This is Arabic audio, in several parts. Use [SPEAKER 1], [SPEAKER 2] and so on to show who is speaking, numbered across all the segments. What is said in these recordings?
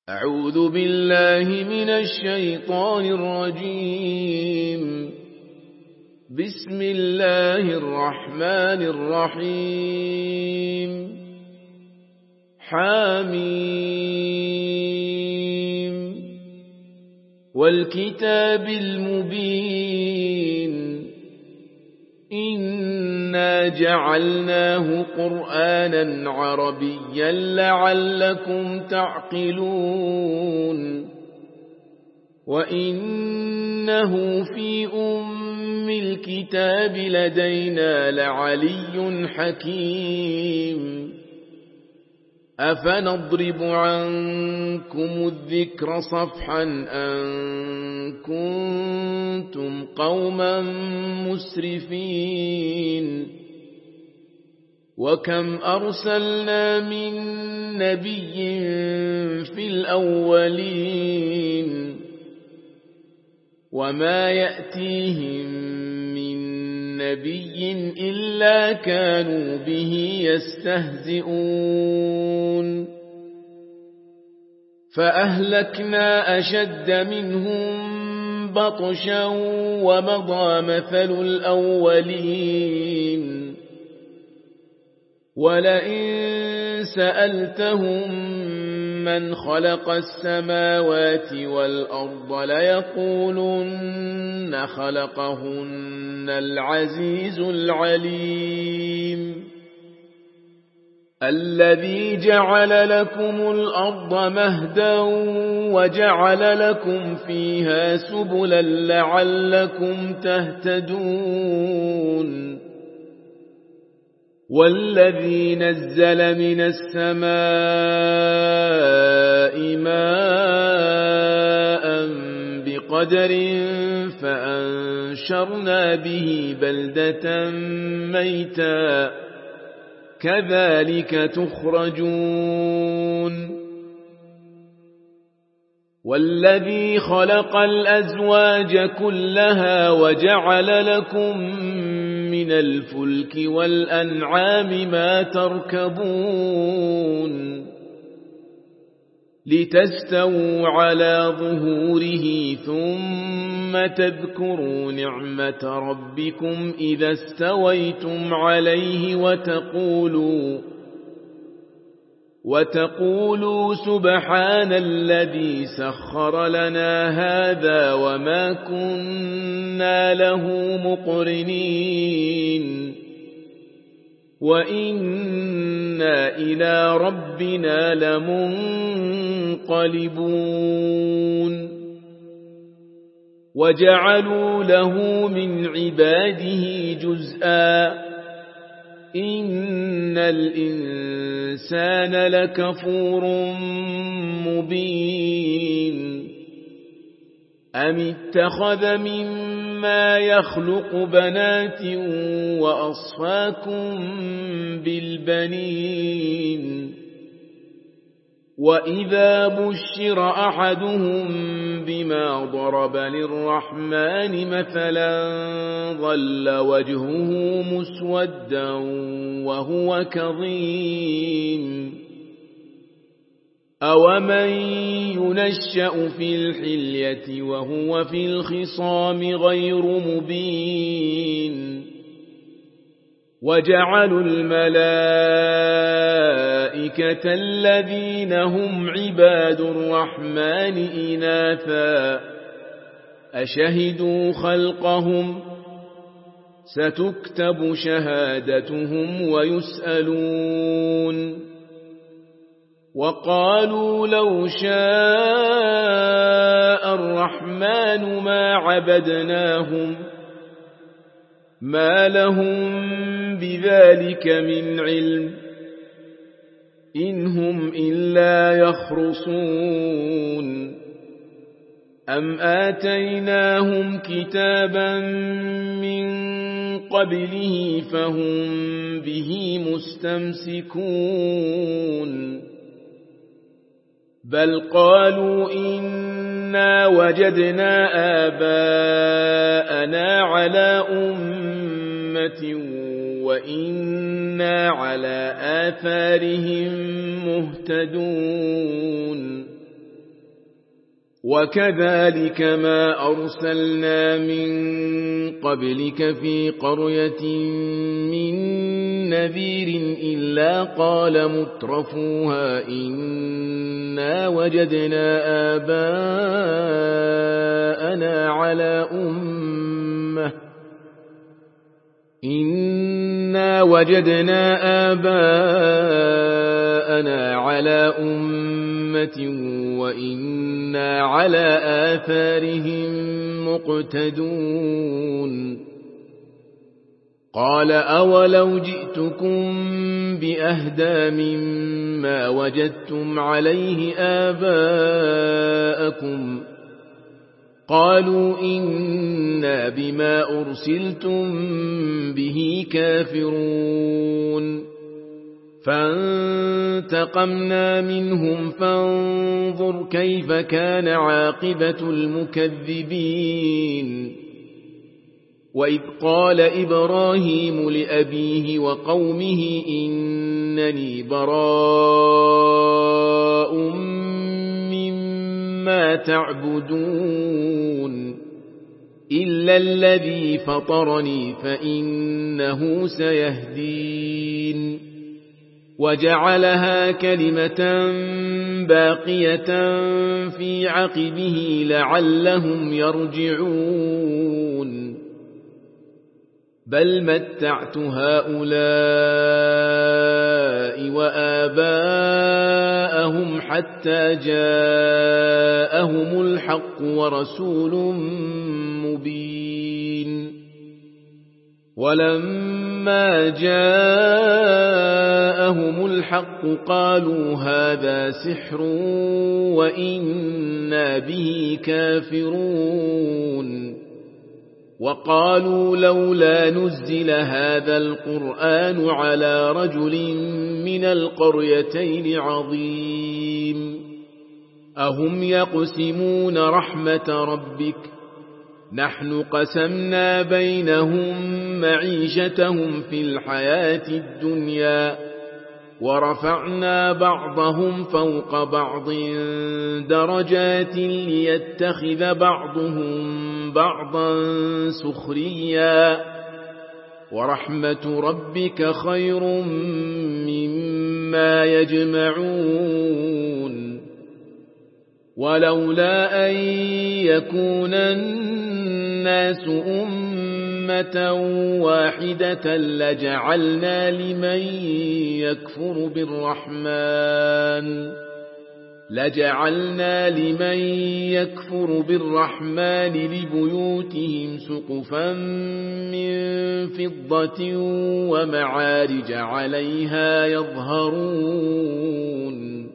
[SPEAKER 1] أعوذ بالله من الشيطان الرجيم. بسم الله الرحمن الرحيم. حميم والكتاب المبين إنا جعلناه قرآنا عربيا لعلكم تعقلون وإنه في أم الكتاب لدينا لعلي حكيم أفنضرب عنكم الذكر صفحا أن كنتم قوما مسرفين وكم أرسلنا من نبي في الأولين وما يأتيهم من نبي إلا كانوا به يستهزئون فأهلكنا أشد منهم بطشا ومضى مثل الأولين ولئن سألتهم من خلق السماوات والأرض ليقولن خلقهن العزيز العليم الذي جعل لكم الأرض مهدا وجعل لكم فيها سبلا لعلكم تهتدون والذي نزل من السماء ماء بقدر فأنشرنا به بلدة ميتا كذلك تخرجون والذي خلق الأزواج كلها وجعل لكم من الفلك والأنعام ما تركبون لتستووا على ظهوره ثم تذكروا نعمة ربكم إذا استويتم عليه وتقولوا سبحان الذي سخر لنا هذا وما كنا له مقرنين وإنا إلى ربنا لمنقلبون وجعلوا له من عباده جزءا إن الإنسان لكفور مبين أم اتخذ مما يخلق بنات وأصفاكم بالبنين وإذا بشر أحدهم بما ضرب للرحمن مثلا ظل وجهه مسودا وهو كظيم أومن ينشأ في الحلية وهو في الخصام غير مبين وجعلوا الملائكة الذين هم عباد الرحمن إناثا أشهدوا خلقهم ستكتب شهادتهم ويسألون وقالوا لو شاء الرحمن ما عبدناهم ما لهم بذلك من علم إن هم إلا يخرصون أم آتيناهم كتابا من قبله فهم به مستمسكون بل قالوا إنا وجدنا آباءنا على أمة وإنا على آثارهم مهتدون وكذلك ما أرسلنا من قبلك في قرية من نذير إلا قال مترفوها إنا وجدنا آباءنا على أمة وإنا على آثارهم مقتدون قال أولو جئتكم بأهدى مما وجدتم عليه آباءكم قالوا إنا بما أرسلتم به كافرون فانتقمنا منهم فانظر كيف كان عاقبة المكذبين وإذ قال إبراهيم لأبيه وقومه إنني براء مما تعبدون إلا الذي فطرني فإنه سيهدين وجعلها كلمة باقية في عقبه لعلهم يرجعون بل متعت هؤلاء وآباءهم حتى جاءهم الحق ورسول مبين ولما جاءهم الحق قالوا هذا سحر وإنا به كافرون وقالوا لولا نزل هذا القرآن على رجل من القريتين عظيم أهم يقسمون رحمة ربك نحن قسمنا بينهم معيشتهم في الحياة الدنيا ورفعنا بعضهم فوق بعض درجات ليتخذ بعضهم بعضا سخريا ورحمة ربك خير مما يجمعون ولولا أن يكون الناس أمة واحدة لجعلنا لمن يكفر بالرحمن لبيوتهم سقفا من فضة ومعارج عليها يظهرون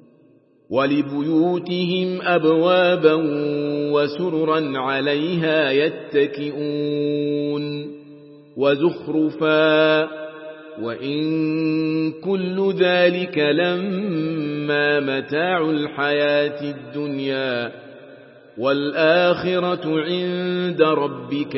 [SPEAKER 1] ولبيوتهم أبوابا وسررا عليها يتكئون وزخرفا وإن كل ذلك لما متاع الحياة الدنيا والآخرة عند ربك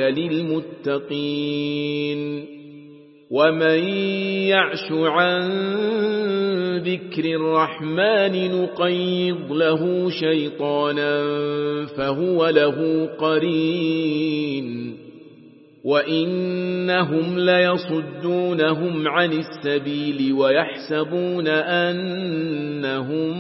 [SPEAKER 1] للمتقين ومن يعش عن ذكر الرحمن نقيض له شيطانا فهو له قرين وإنهم ليصدونهم عن السبيل ويحسبون أنهم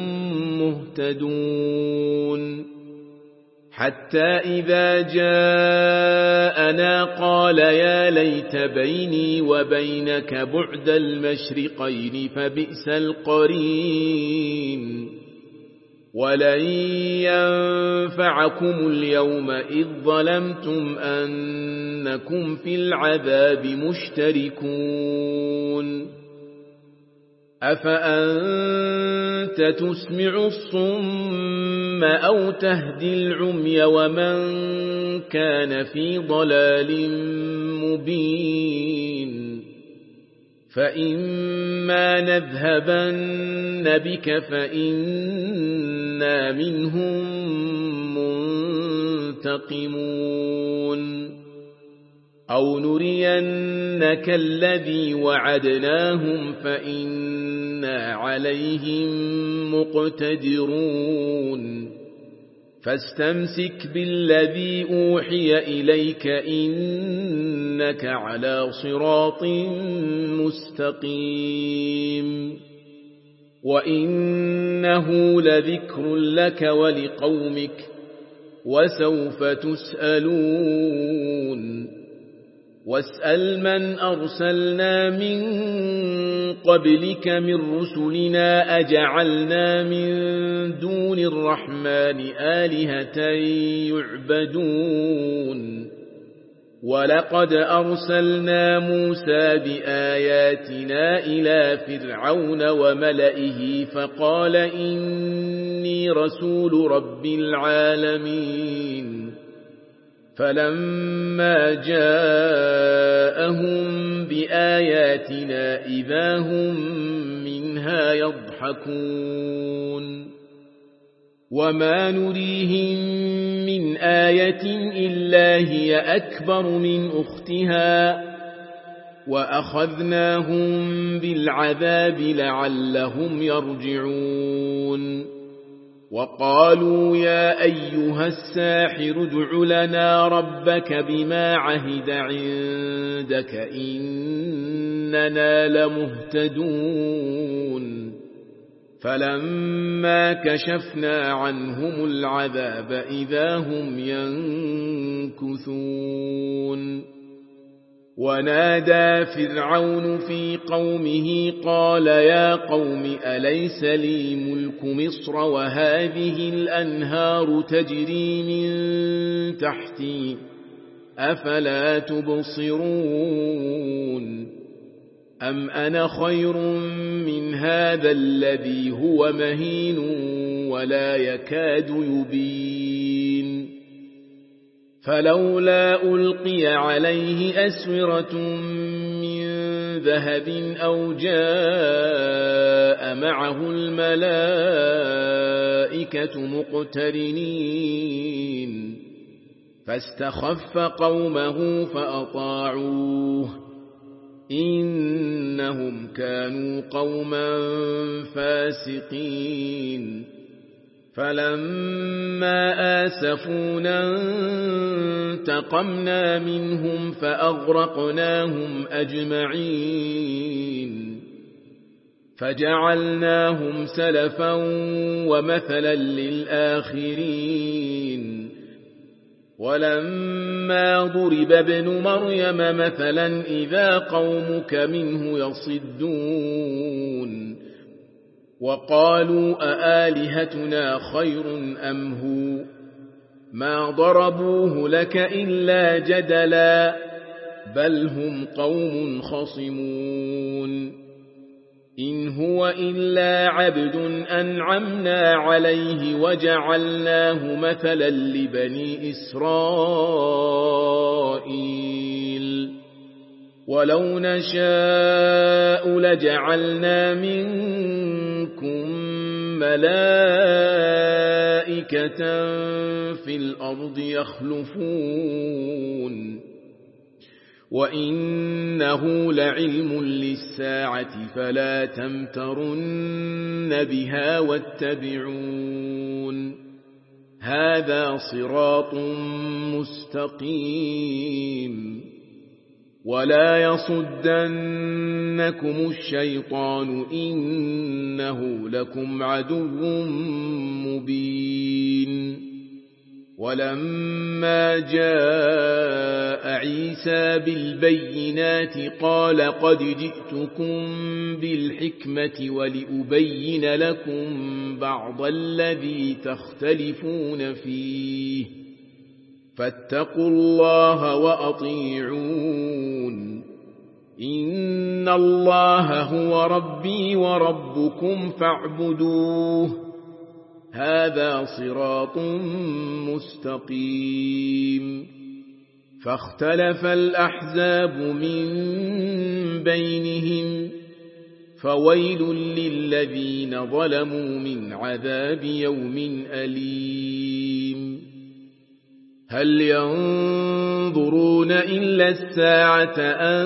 [SPEAKER 1] مهتدون حتى إذا جاءنا قال يا ليت بيني وبينك بعد المشرقين فبئس القرين ولن ينفعكم اليوم إذ ظلمتم أنكم في العذاب مشتركون أفأنت تسمع الصم أو تهدي العمي ومن كان في ضلال مبين فإما نذهبن بك فإنا منهم منتقمون أو نرينك الذي وعدناهم فإنا عليهم مقتدرون فاستمسك بالذي أوحي إليك إنك على صراط مستقيم وإنه لذكر لك ولقومك وسوف تسألون واسأل من أرسلنا من قبلك من رسلنا أجعلنا من دون الرحمن آلهة يعبدون ولقد أرسلنا موسى بآياتنا إلى فرعون وملئه فقال إني رسول رب العالمين فلما جاءهم بآياتنا إذا هم منها يضحكون وما نريهم من آية إلا هي أكبر من أختها وأخذناهم بالعذاب لعلهم يرجعون وقالوا يا أيها الساحر ادع لنا ربك بما عهد عندك إننا لمهتدون فلما كشفنا عنهم العذاب إذا هم ينكثون ونادى فرعون في قومه قال يا قوم أليس لي ملك مصر وهذه الأنهار تجري من تحتي أفلا تبصرون أم أنا خير من هذا الذي هو مهين ولا يكاد يبين فلولا ألقي عليه أسورة من ذهب أو جاء معه الملائكة مقترنين فاستخف قومه فأطاعوه إنهم كانوا قوما فاسقين فلما آسفونا انتقمنا منهم فأغرقناهم أجمعين فجعلناهم سلفا ومثلا للآخرين ولما ضرب ابن مريم مثلا إذا قومك منه يصدون وقالوا أآلهتنا خير أم هو ما ضربوه لك إلا جدلا بل هم قوم خصمون إن هو إلا عبد أنعمنا عليه وجعلناه مثلا لبني إسرائيل ولو نشاء لجعلنا منكم ملائكة في الأرض يخلفون وإنه لعلم للساعة فلا تمترن بها واتبعون هذا صراط مستقيم ولا يصدنكم الشيطان إنه لكم عدو مبين ولما جاء عيسى بالبينات قال قد جئتكم بالحكمة ولأبين لكم بعض الذي تختلفون فيه فاتقوا الله وأطيعون إن الله هو ربي وربكم فاعبدوه هذا صراط مستقيم فاختلف الأحزاب من بينهم فويل للذين ظلموا من عذاب يوم أليم هل ينظرون إلا الساعة أن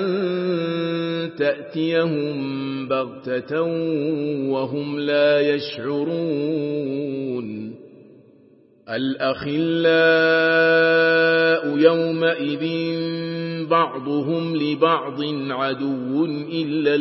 [SPEAKER 1] تأتيهم بغتة وهم لا يشعرون الأخلاء يومئذ بعضهم لبعض عدو إلا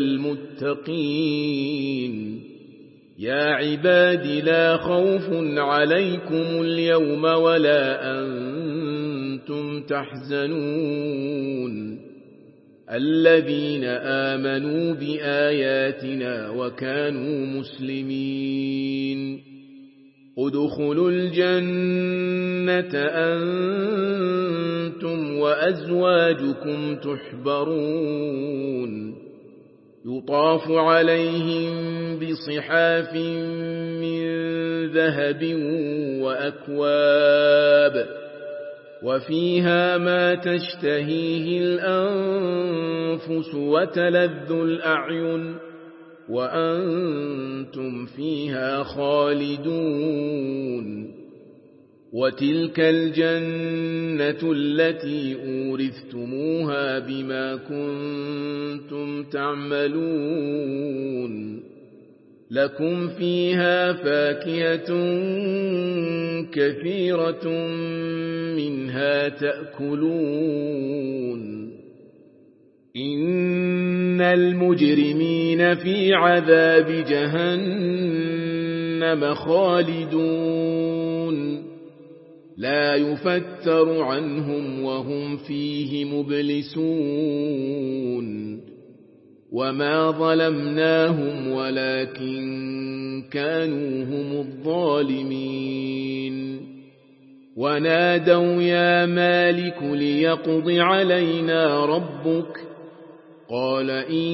[SPEAKER 1] المتقين يا عباد لا خوف عليكم اليوم ولا أنتم تحزنون الذين آمنوا بآياتنا وكانوا مسلمين ادخلوا الجنة أنتم وأزواجكم تحبرون يطاف عليهم بصحاف من ذهب وأكواب وفيها ما تشتهيه الأنفس وتلذ الأعين وأنتم فيها خالدون وتلك الجنة التي أورثتموها بما كنتم تعملون لكم فيها فاكهة كثيرة منها تأكلون إن المجرمين في عذاب جهنم خالدون لا يفتر عنهم وهم فيه مبلسون وما ظلمناهم ولكن كانوا هم الظالمين ونادوا يا مالك ليقض علينا ربك قال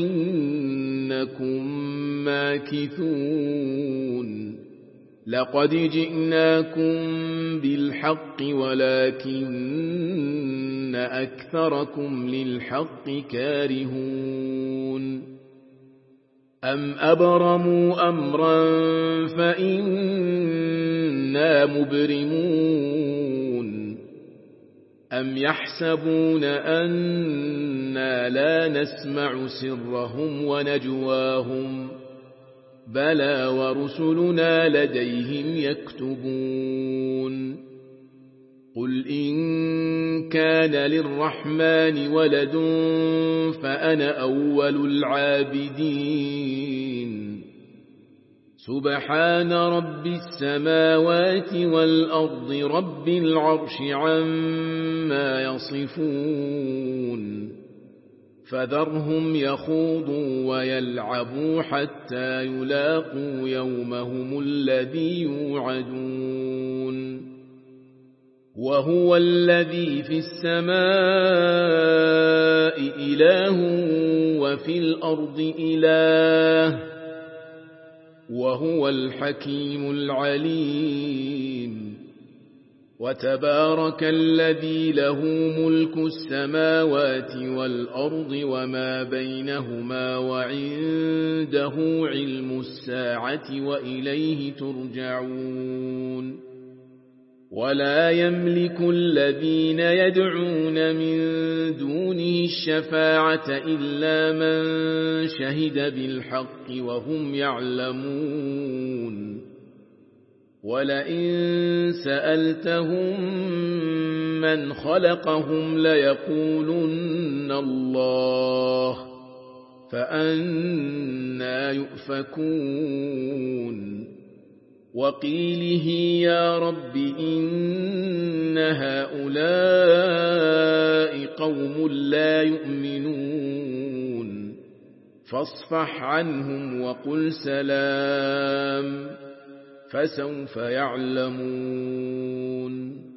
[SPEAKER 1] إنكم ماكثون لقد جئناكم بالحق ولكن أكثركم للحق كارهون أم أبرموا أمرا فإنا مبرمون أم يحسبون أنا لا نسمع سرهم ونجواهم بلى ورسلنا لديهم يكتبون قل إن كان للرحمن ولد فأنا أول العابدين سبحان رب السماوات والأرض رب العرش عما يصفون فذرهم يخوضوا ويلعبوا حتى يلاقوا يومهم الذي يوعدون وهو الذي في السماء إله وفي الأرض إله وهو الحكيم العليم وتبارك الذي له ملك السماوات والأرض وما بينهما وعنده علم الساعة وإليه ترجعون ولا يملك الذين يدعون من دونه الشفاعة إلا من شهد بالحق وهم يعلمون ولئن سألتهم من خلقهم ليقولن الله فأنى يؤفكون وقيله يا رب إن هؤلاء قوم لا يؤمنون فاصفح عنهم وقل سلام فسوف يعلمون